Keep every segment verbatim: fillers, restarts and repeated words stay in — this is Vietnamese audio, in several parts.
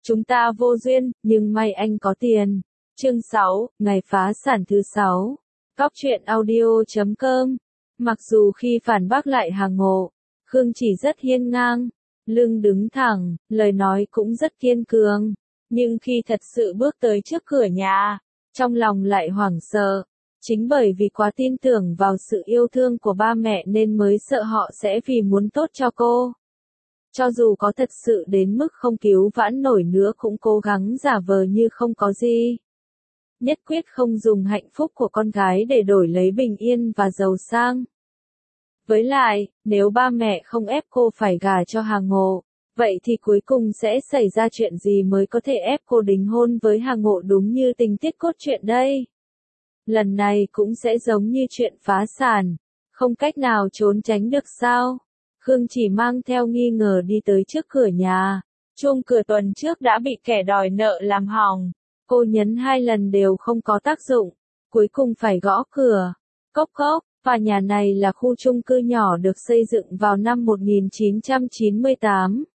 Chúng ta vô duyên, nhưng may anh có tiền. Chương sáu, ngày phá sản thứ sáu. Cóc truyện audio chấm com. Mặc dù khi phản bác lại Hàng Ngộ, Khương Chỉ rất hiên ngang, lưng đứng thẳng, lời nói cũng rất kiên cường. Nhưng khi thật sự bước tới trước cửa nhà, trong lòng lại hoảng sợ. Chính bởi vì quá tin tưởng vào sự yêu thương của ba mẹ nên mới sợ họ sẽ vì muốn tốt cho cô. Cho dù có thật sự đến mức không cứu vãn nổi nữa cũng cố gắng giả vờ như không có gì. Nhất quyết không dùng hạnh phúc của con gái để đổi lấy bình yên và giàu sang. Với lại, nếu ba mẹ không ép cô phải gả cho Hàng Ngộ, vậy thì cuối cùng sẽ xảy ra chuyện gì mới có thể ép cô đính hôn với Hàng Ngộ đúng như tình tiết cốt truyện đây? Lần này cũng sẽ giống như chuyện phá sản, không cách nào trốn tránh được sao? Khương Chỉ mang theo nghi ngờ đi tới trước cửa nhà. Chuông cửa tuần trước đã bị kẻ đòi nợ làm hỏng. Cô nhấn hai lần đều không có tác dụng. Cuối cùng phải gõ cửa. Cốc cốc, và nhà này là khu chung cư nhỏ được xây dựng vào năm một nghìn chín trăm chín mươi tám.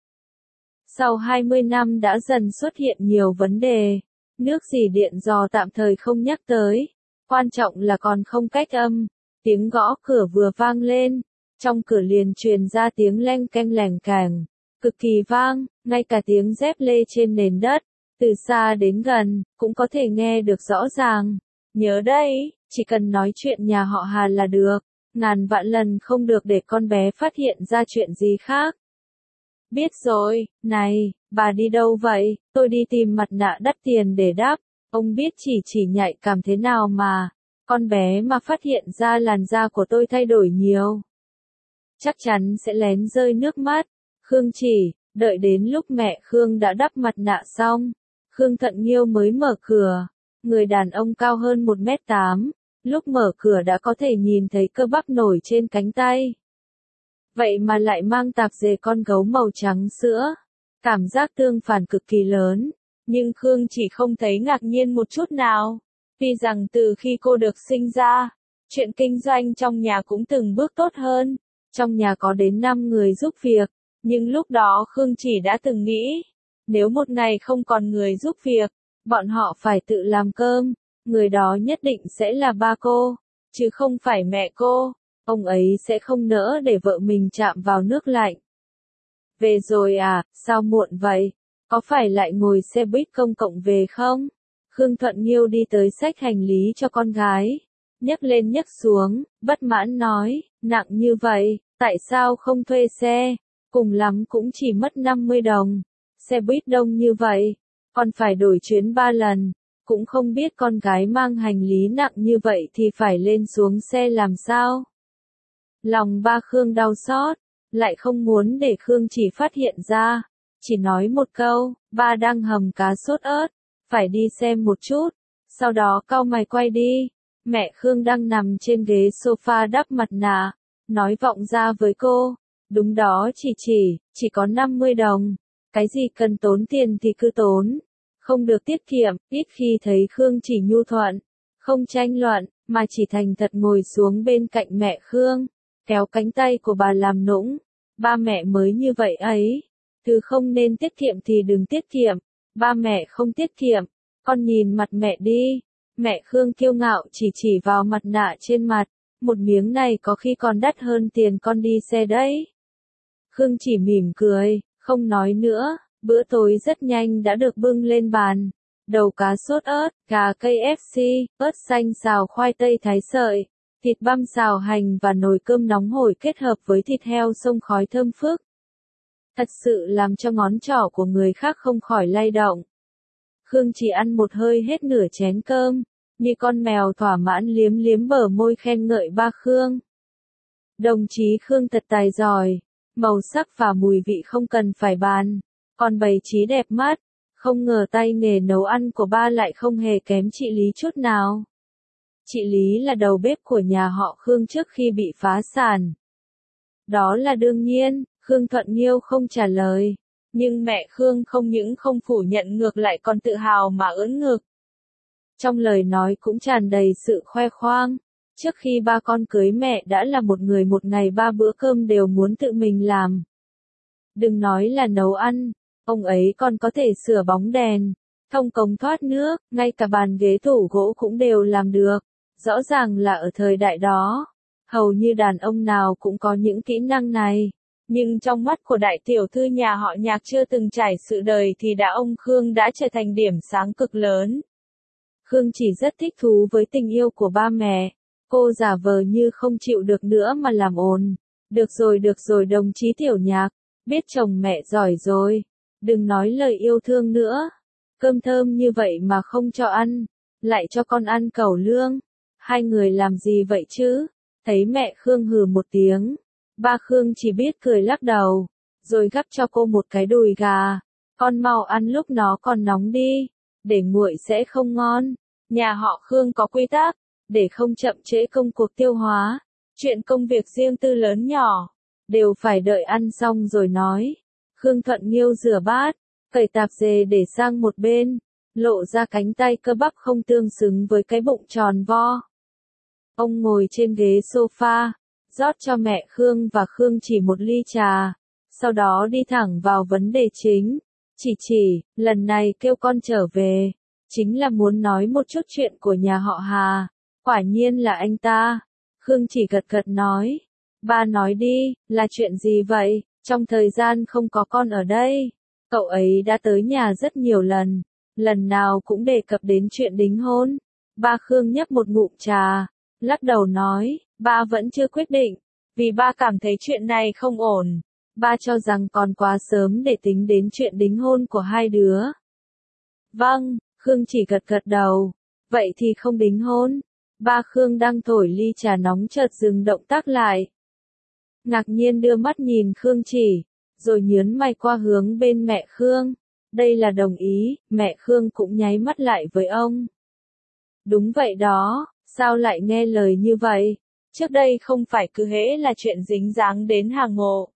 Sau hai mươi năm đã dần xuất hiện nhiều vấn đề. Nước dỉ điện dò tạm thời không nhắc tới. Quan trọng là còn không cách âm. Tiếng gõ cửa vừa vang lên. Trong cửa liền truyền ra tiếng leng keng lèng càng, cực kỳ vang, ngay cả tiếng dép lê trên nền đất, từ xa đến gần, cũng có thể nghe được rõ ràng. Nhớ đây, chỉ cần nói chuyện nhà họ Hà là được, ngàn vạn lần không được để con bé phát hiện ra chuyện gì khác. Biết rồi, này, bà đi đâu vậy? Tôi đi tìm mặt nạ đắt tiền để đắp. Ông biết chỉ chỉ nhạy cảm thế nào mà, con bé mà phát hiện ra làn da của tôi thay đổi nhiều, chắc chắn sẽ lén rơi nước mắt. Khương Chỉ, đợi đến lúc mẹ Khương đã đắp mặt nạ xong, Khương Thận Nghiêu mới mở cửa. Người đàn ông cao hơn một mét tám, lúc mở cửa đã có thể nhìn thấy cơ bắp nổi trên cánh tay. Vậy mà lại mang tạp dề con gấu màu trắng sữa. Cảm giác tương phản cực kỳ lớn, nhưng Khương Chỉ không thấy ngạc nhiên một chút nào. Tuy rằng từ khi cô được sinh ra, chuyện kinh doanh trong nhà cũng từng bước tốt hơn. Trong nhà có đến năm người giúp việc, nhưng lúc đó Khương Chỉ đã từng nghĩ, nếu một ngày không còn người giúp việc, bọn họ phải tự làm cơm, người đó nhất định sẽ là ba cô, chứ không phải mẹ cô, ông ấy sẽ không nỡ để vợ mình chạm vào nước lạnh. Về rồi à, sao muộn vậy? Có phải lại ngồi xe buýt công cộng về không? Khương Thuận Nghiêu đi tới xách hành lý cho con gái. Nhấc lên nhấc xuống, bất mãn nói, nặng như vậy, tại sao không thuê xe, cùng lắm cũng chỉ mất năm mươi đồng, xe buýt đông như vậy, còn phải đổi chuyến ba lần, cũng không biết con gái mang hành lý nặng như vậy thì phải lên xuống xe làm sao. Lòng ba Khương đau xót, lại không muốn để Khương Chỉ phát hiện ra, chỉ nói một câu, ba đang hầm cá sốt ớt, phải đi xem một chút, sau đó cau mày quay đi. Mẹ Khương đang nằm trên ghế sofa đắp mặt nạ, nói vọng ra với cô, đúng đó chỉ chỉ, chỉ có năm mươi đồng, cái gì cần tốn tiền thì cứ tốn, không được tiết kiệm. Ít khi thấy Khương Chỉ nhu thuận, không tranh luận, mà chỉ thành thật ngồi xuống bên cạnh mẹ Khương, kéo cánh tay của bà làm nũng, ba mẹ mới như vậy ấy, thứ không nên tiết kiệm thì đừng tiết kiệm, ba mẹ không tiết kiệm, con nhìn mặt mẹ đi. Mẹ Khương kiêu ngạo chỉ chỉ vào mặt nạ trên mặt, một miếng này có khi còn đắt hơn tiền con đi xe đấy. Khương chỉ mỉm cười, không nói nữa, bữa tối rất nhanh đã được bưng lên bàn. Đầu cá sốt ớt, gà ca ép xê, ớt xanh xào khoai tây thái sợi, thịt băm xào hành và nồi cơm nóng hổi kết hợp với thịt heo xông khói thơm phức. Thật sự làm cho ngón trỏ của người khác không khỏi lay động. Khương chỉ ăn một hơi hết nửa chén cơm, như con mèo thỏa mãn liếm liếm bờ môi khen ngợi ba Khương. Đồng chí Khương thật tài giỏi, màu sắc và mùi vị không cần phải bàn, còn bày trí đẹp mắt, không ngờ tay nghề nấu ăn của ba lại không hề kém chị Lý chút nào. Chị Lý là đầu bếp của nhà họ Khương trước khi bị phá sản. Đó là đương nhiên, Khương Thuận Nghiêu không trả lời. Nhưng mẹ Khương không những không phủ nhận ngược lại còn tự hào mà ưỡn ngực. Trong lời nói cũng tràn đầy sự khoe khoang. Trước khi ba con cưới mẹ đã là một người một ngày ba bữa cơm đều muốn tự mình làm. Đừng nói là nấu ăn, Ông ấy còn có thể sửa bóng đèn, thông cống thoát nước, ngay cả bàn ghế tủ gỗ cũng đều làm được. Rõ ràng là ở thời đại đó, hầu như đàn ông nào cũng có những kỹ năng này. Nhưng trong mắt của đại tiểu thư nhà họ Nhạc chưa từng trải sự đời thì đã ông Khương đã trở thành điểm sáng cực lớn. Khương chỉ rất thích thú với tình yêu của ba mẹ. Cô giả vờ như không chịu được nữa mà làm ồn. Được rồi được rồi đồng chí Tiểu Nhạc, biết chồng mẹ giỏi rồi. Đừng nói lời yêu thương nữa. Cơm thơm như vậy mà không cho ăn, lại cho con ăn cẩu lương. Hai người làm gì vậy chứ? Thấy mẹ Khương hừ một tiếng. Ba Khương chỉ biết cười lắc đầu, rồi gắp cho cô một cái đùi gà. Con mau ăn lúc nó còn nóng đi, để nguội sẽ không ngon. Nhà họ Khương có quy tắc, để không chậm trễ công cuộc tiêu hóa. Chuyện công việc riêng tư lớn nhỏ, đều phải đợi ăn xong rồi nói. Khương Thuận Nghiêu rửa bát, cởi tạp dề để sang một bên, lộ ra cánh tay cơ bắp không tương xứng với cái bụng tròn vo. Ông ngồi trên ghế sofa, rót cho mẹ Khương và Khương chỉ một ly trà, sau đó đi thẳng vào vấn đề chính. Chỉ chỉ, lần này kêu con trở về, chính là muốn nói một chút chuyện của nhà họ Hà. Quả nhiên là anh ta. Khương chỉ gật gật nói. Ba nói đi, là chuyện gì vậy? Trong thời gian không có con ở đây, cậu ấy đã tới nhà rất nhiều lần, lần nào cũng đề cập đến chuyện đính hôn. Ba Khương nhấp một ngụm trà, lắc đầu nói, ba vẫn chưa quyết định, vì ba cảm thấy chuyện này không ổn. Ba cho rằng còn quá sớm để tính đến chuyện đính hôn của hai đứa. Vâng, Khương chỉ gật gật đầu. Vậy thì không đính hôn. Ba Khương đang thổi ly trà nóng chợt dừng động tác lại. Ngạc nhiên đưa mắt nhìn Khương chỉ, rồi nhớn mày qua hướng bên mẹ Khương. Đây là đồng ý, mẹ Khương cũng nháy mắt lại với ông. Đúng vậy đó, sao lại nghe lời như vậy? Trước đây không phải cứ hễ là chuyện dính dáng đến Hà Ngộ.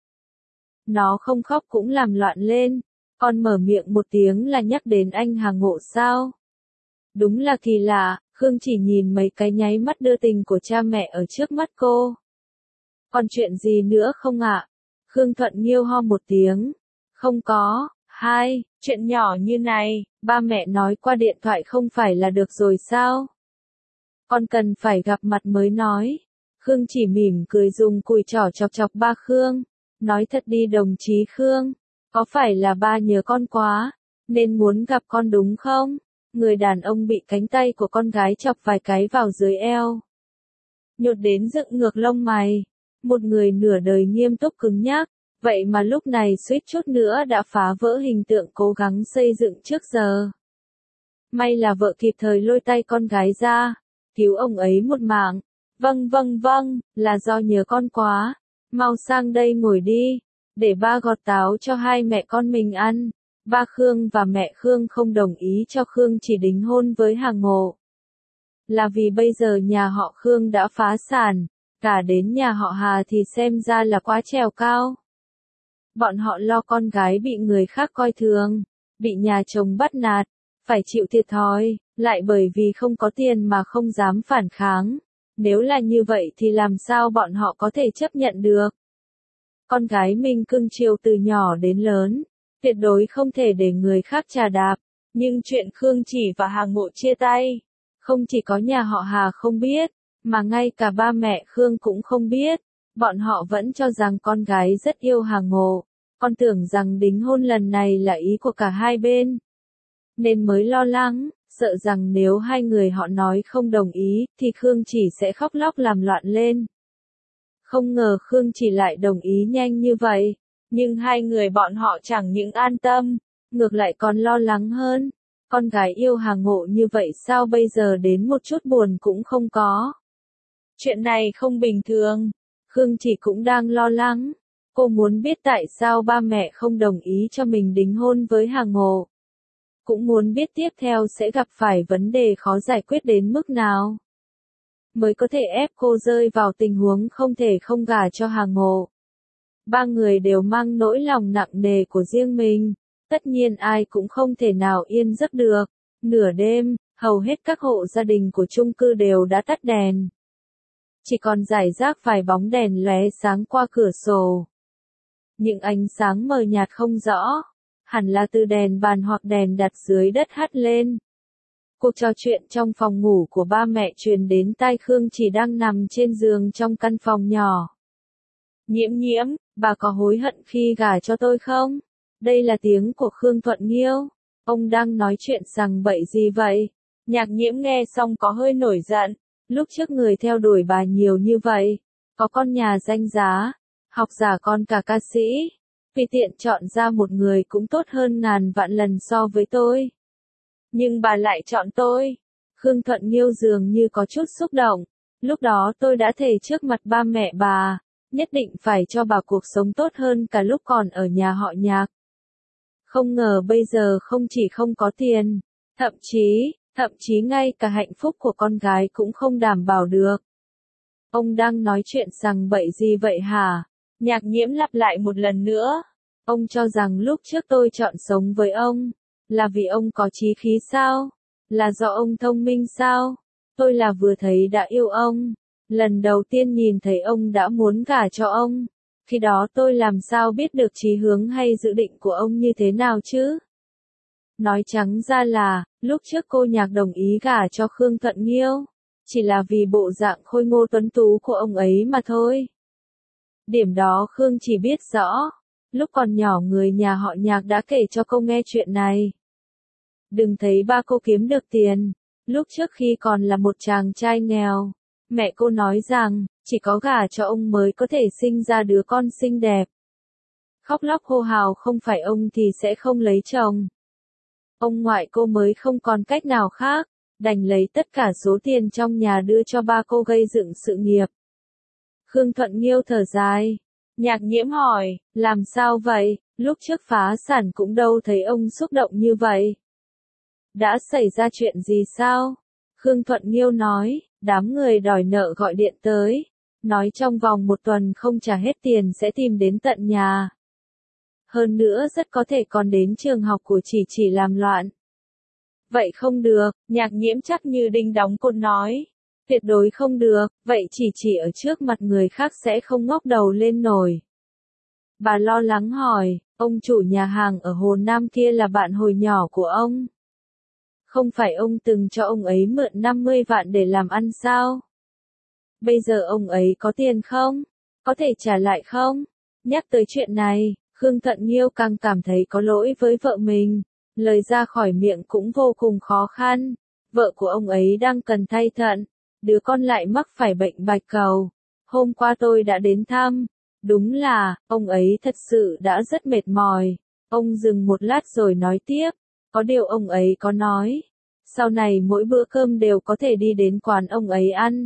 Nó không khóc cũng làm loạn lên, còn mở miệng một tiếng là nhắc đến anh Hà Ngộ sao? Đúng là kỳ lạ, Khương chỉ nhìn mấy cái nháy mắt đưa tình của cha mẹ ở trước mắt cô. Còn chuyện gì nữa không ạ? Khương Thuận Nghiêu ho một tiếng. Không có. Hai, chuyện nhỏ như này, ba mẹ nói qua điện thoại không phải là được rồi sao? Con cần phải gặp mặt mới nói. Khương chỉ mỉm cười dùng cùi trỏ chọc chọc ba Khương. Nói thật đi đồng chí Khương, có phải là ba nhớ con quá, nên muốn gặp con đúng không? Người đàn ông bị cánh tay của con gái chọc vài cái vào dưới eo. Nhột đến dựng ngược lông mày. Một người nửa đời nghiêm túc cứng nhắc, vậy mà lúc này suýt chút nữa đã phá vỡ hình tượng cố gắng xây dựng trước giờ. May là vợ kịp thời lôi tay con gái ra, cứu ông ấy một mạng. Vâng vâng vâng, là do nhớ con quá. Mau sang đây ngồi đi, để ba gọt táo cho hai mẹ con mình ăn. Ba Khương và mẹ Khương không đồng ý cho Khương chỉ đính hôn với Hà Ngộ. Là vì bây giờ nhà họ Khương đã phá sản, cả đến nhà họ Hà thì xem ra là quá trèo cao. Bọn họ lo con gái bị người khác coi thường, bị nhà chồng bắt nạt, phải chịu thiệt thòi, lại bởi vì không có tiền mà không dám phản kháng. Nếu là như vậy thì làm sao bọn họ có thể chấp nhận được? Con gái mình cưng chiều từ nhỏ đến lớn, tuyệt đối không thể để người khác chà đạp. Nhưng chuyện Khương Chỉ và Hà Ngộ chia tay, không chỉ có nhà họ Hà không biết, mà ngay cả ba mẹ Khương cũng không biết. Bọn họ vẫn cho rằng con gái rất yêu Hà Ngộ, con tưởng rằng đính hôn lần này là ý của cả hai bên, nên mới lo lắng, sợ rằng nếu hai người họ nói không đồng ý, thì Khương Chỉ sẽ khóc lóc làm loạn lên. Không ngờ Khương Chỉ lại đồng ý nhanh như vậy, nhưng hai người bọn họ chẳng những an tâm, ngược lại còn lo lắng hơn. Con gái yêu Hà Ngộ như vậy sao bây giờ đến một chút buồn cũng không có. Chuyện này không bình thường. Khương Chỉ cũng đang lo lắng. Cô muốn biết tại sao ba mẹ không đồng ý cho mình đính hôn với Hà Ngộ. Cũng muốn biết tiếp theo sẽ gặp phải vấn đề khó giải quyết đến mức nào, mới có thể ép cô rơi vào tình huống không thể không gả cho Hà Ngộ. Ba người đều mang nỗi lòng nặng nề của riêng mình. Tất nhiên ai cũng không thể nào yên giấc được. Nửa đêm, hầu hết các hộ gia đình của chung cư đều đã tắt đèn. Chỉ còn rải rác vài bóng đèn lóe sáng qua cửa sổ. Những ánh sáng mờ nhạt không rõ, hẳn là từ đèn bàn hoặc đèn đặt dưới đất hắt lên. Cuộc trò chuyện trong phòng ngủ của ba mẹ truyền đến tai Khương Chỉ đang nằm trên giường trong căn phòng nhỏ. Nhiễm nhiễm, bà có hối hận khi gả cho tôi không? Đây là tiếng của Khương Thuận Nghiêu. Ông đang nói chuyện sằng bậy gì vậy? Nhạc nhiễm nghe xong có hơi nổi giận. Lúc trước người theo đuổi bà nhiều như vậy. Có con nhà danh giá, học giả con cả ca sĩ. Vì tiện chọn ra một người cũng tốt hơn ngàn vạn lần so với tôi. Nhưng bà lại chọn tôi. Khương Thuận Nghiêu dường như có chút xúc động. Lúc đó tôi đã thề trước mặt ba mẹ bà, nhất định phải cho bà cuộc sống tốt hơn cả lúc còn ở nhà họ Nhạc. Không ngờ bây giờ không chỉ không có tiền, thậm chí, thậm chí ngay cả hạnh phúc của con gái cũng không đảm bảo được. Ông đang nói chuyện sằng bậy gì vậy hả? Nhạc nhiễm lặp lại một lần nữa. Ông cho rằng lúc trước tôi chọn sống với ông, là vì ông có chí khí sao? Là do ông thông minh sao? Tôi là vừa thấy đã yêu ông. Lần đầu tiên nhìn thấy ông đã muốn gả cho ông. Khi đó tôi làm sao biết được chí hướng hay dự định của ông như thế nào chứ? Nói trắng ra là, lúc trước cô Nhạc đồng ý gả cho Khương Thuận Nghiêu, chỉ là vì bộ dạng khôi ngô tuấn tú của ông ấy mà thôi. Điểm đó Khương chỉ biết rõ. Lúc còn nhỏ người nhà họ Nhạc đã kể cho cô nghe chuyện này. Đừng thấy ba cô kiếm được tiền. Lúc trước khi còn là một chàng trai nghèo, mẹ cô nói rằng, chỉ có gả cho ông mới có thể sinh ra đứa con xinh đẹp. Khóc lóc hô hào không phải ông thì sẽ không lấy chồng. Ông ngoại cô mới không còn cách nào khác, đành lấy tất cả số tiền trong nhà đưa cho ba cô gây dựng sự nghiệp. Khương Thuận Nghiêu thở dài. Nhạc nhiễm hỏi, làm sao vậy, lúc trước phá sản cũng đâu thấy ông xúc động như vậy. Đã xảy ra chuyện gì sao? Khương Thuận Nghiêu nói, đám người đòi nợ gọi điện tới, nói trong vòng một tuần không trả hết tiền sẽ tìm đến tận nhà. Hơn nữa rất có thể còn đến trường học của Chỉ Chỉ làm loạn. Vậy không được, nhạc nhiễm chắc như đinh đóng cột nói. Tuyệt đối không được, vậy Chỉ Chỉ ở trước mặt người khác sẽ không ngóc đầu lên nổi. Bà lo lắng hỏi, ông chủ nhà hàng ở Hồ Nam kia là bạn hồi nhỏ của ông. Không phải ông từng cho ông ấy mượn năm mươi vạn để làm ăn sao? Bây giờ ông ấy có tiền không? Có thể trả lại không? Nhắc tới chuyện này, Khương Thuận Nghiêu càng cảm thấy có lỗi với vợ mình. Lời ra khỏi miệng cũng vô cùng khó khăn. Vợ của ông ấy đang cần thay thận. Đứa con lại mắc phải bệnh bạch cầu. Hôm qua tôi đã đến thăm. Đúng là, ông ấy thật sự đã rất mệt mỏi. Ông dừng một lát rồi nói tiếp. Có điều ông ấy có nói. Sau này mỗi bữa cơm đều có thể đi đến quán ông ấy ăn.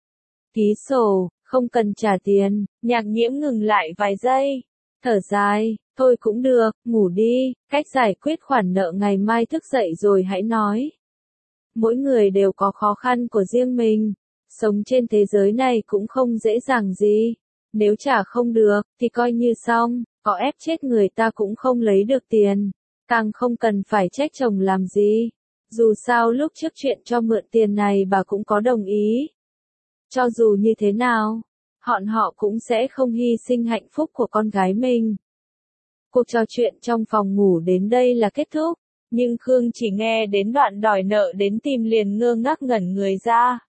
Ký sổ, không cần trả tiền. Nhạc nhiễm ngừng lại vài giây. Thở dài, thôi cũng được, ngủ đi. Cách giải quyết khoản nợ ngày mai thức dậy rồi hãy nói. Mỗi người đều có khó khăn của riêng mình. Sống trên thế giới này cũng không dễ dàng gì. Nếu trả không được, thì coi như xong. Có ép chết người ta cũng không lấy được tiền. Càng không cần phải trách chồng làm gì. Dù sao lúc trước chuyện cho mượn tiền này bà cũng có đồng ý. Cho dù như thế nào, bọn họ cũng sẽ không hy sinh hạnh phúc của con gái mình. Cuộc trò chuyện trong phòng ngủ đến đây là kết thúc. Nhưng Khương chỉ nghe đến đoạn đòi nợ đến tìm liền ngơ ngác ngẩn người ra.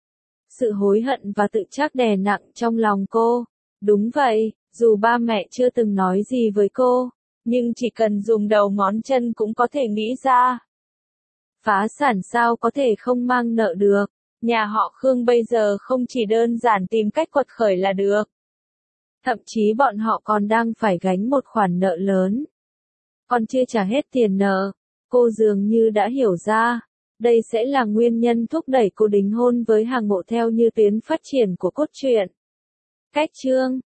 Sự hối hận và tự trách đè nặng trong lòng cô. Đúng vậy, dù ba mẹ chưa từng nói gì với cô, nhưng chỉ cần dùng đầu ngón chân cũng có thể nghĩ ra. Phá sản sao có thể không mang nợ được. Nhà họ Khương bây giờ không chỉ đơn giản tìm cách quật khởi là được. Thậm chí bọn họ còn đang phải gánh một khoản nợ lớn. Còn chưa trả hết tiền nợ. Cô dường như đã hiểu ra. Đây sẽ là nguyên nhân thúc đẩy cô đính hôn với Hàng Ngộ theo như tuyến phát triển của cốt truyện. Cách chương